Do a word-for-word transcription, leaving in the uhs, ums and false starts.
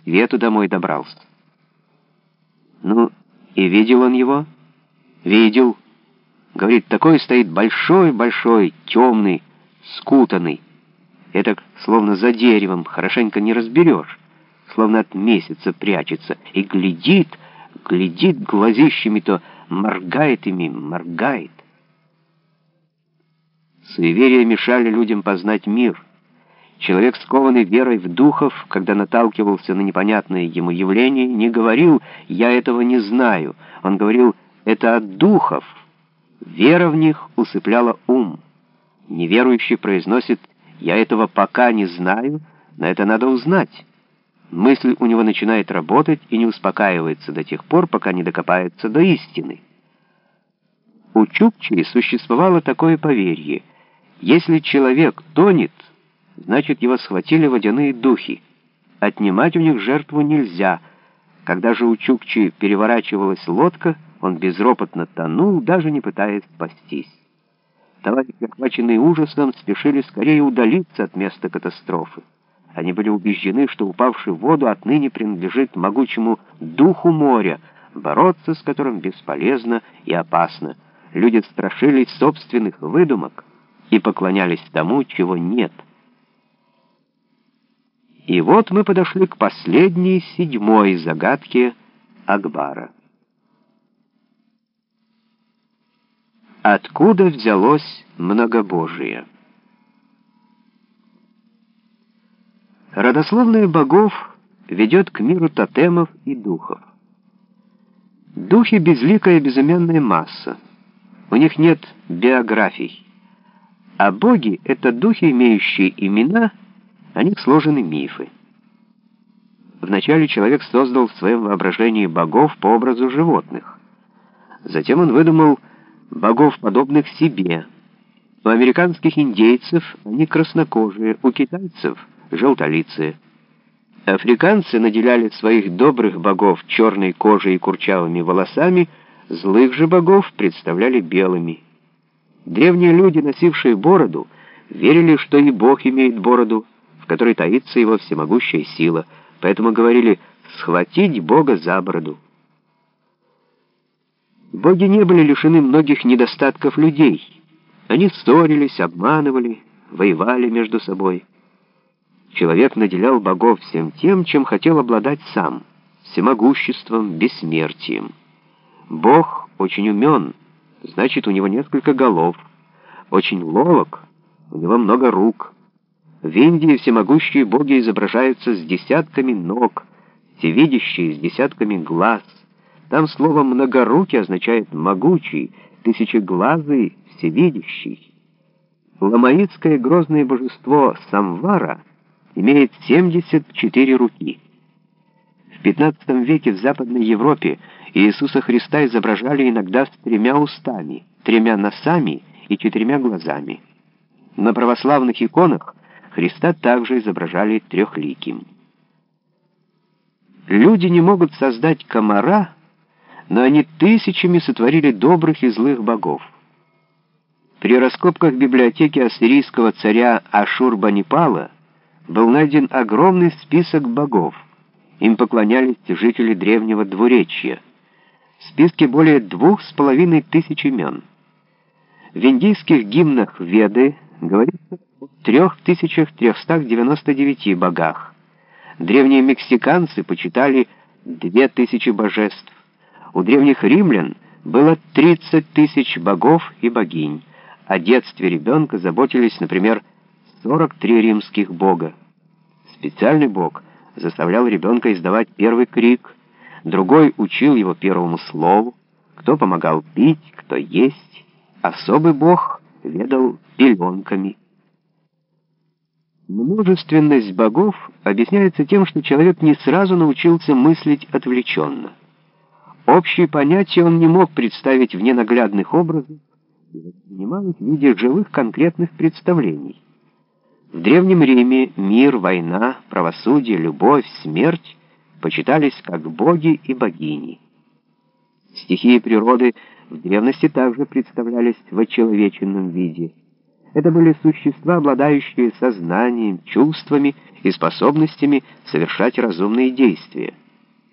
свету домой добрался. Ну, и видел он его? Видел. Говорит, такой стоит большой-большой, темный, скутанный. Это словно за деревом, хорошенько не разберешь, словно от месяца прячется. И глядит, глядит глазищами, то моргает ими, моргает. Суеверия мешали людям познать мир. Человек, скованный верой в духов, когда наталкивался на непонятное ему явление, не говорил «я этого не знаю». Он говорил «это от духов». Вера в них усыпляла ум. Неверующий произносит «я этого пока не знаю, но это надо узнать». Мысль у него начинает работать и не успокаивается до тех пор, пока не докопается до истины. У чукчей существовало такое поверье: если человек тонет, значит, его схватили водяные духи. Отнимать у них жертву нельзя. Когда же у чукчи переворачивалась лодка, он безропотно тонул, даже не пытаясь спастись. Товарищи, охваченные ужасом, спешили скорее удалиться от места катастрофы. Они были убеждены, что упавший в воду отныне принадлежит могучему духу моря, бороться с которым бесполезно и опасно. Люди страшились собственных выдумок и поклонялись тому, чего нет. И вот мы подошли к последней, седьмой загадке Акбара. Откуда взялось многобожие? Родословная богов ведет к миру тотемов и духов. Духи — безликая безымянная масса. У них нет биографий. А боги — это духи, имеющие имена, о них сложены мифы. Вначале человек создал в своем воображении богов по образу животных. Затем он выдумал богов, подобных себе. У американских индейцев они краснокожие, у китайцев — желтолицые. Африканцы наделяли своих добрых богов черной кожей и курчавыми волосами, злых же богов представляли белыми. Древние люди, носившие бороду, верили, что и Бог имеет бороду, в которой таится его всемогущая сила, поэтому говорили «схватить Бога за бороду». Боги не были лишены многих недостатков людей. Они ссорились, обманывали, воевали между собой. Человек наделял богов всем тем, чем хотел обладать сам: всемогуществом, бессмертием. Бог очень умен, значит, у него несколько голов. Очень ловок, у него много рук. В Индии всемогущие боги изображаются с десятками ног, всевидящие с десятками глаз. Там слово «многорукий» означает «могучий», «тысячеглазый», «всевидящий». Ламаитское грозное божество Самвара имеет семьдесят четыре руки. В пятнадцатом веке в Западной Европе Иисуса Христа изображали иногда с тремя устами, тремя носами и четырьмя глазами. На православных иконах Христа также изображали трехликим. Люди не могут создать комара, но они тысячами сотворили добрых и злых богов. При раскопках библиотеки ассирийского царя Ашурбанипала был найден огромный список богов. Им поклонялись жители древнего двуречья. В списке более двух с половиной тысяч имен. В индийских гимнах Веды говорится о трех тысячах трехстах девяноста девяти богах. Древние мексиканцы почитали две тысячи божеств. У древних римлян было тридцать тысяч богов и богинь. О детстве ребенка заботились, например, сорок три римских бога. Специальный бог заставлял ребенка издавать первый крик, другой учил его первому слову, кто помогал пить, кто есть. Особый бог ведал пеленками. Множественность богов объясняется тем, что человек не сразу научился мыслить отвлеченно. Общие понятия он не мог представить в ненаглядных образах и воспринимал их в виде живых конкретных представлений. В Древнем Риме мир, война, правосудие, любовь, смерть почитались как боги и богини. Стихии природы в древности также представлялись в очеловеченном виде. Это были существа, обладающие сознанием, чувствами и способностями совершать разумные действия.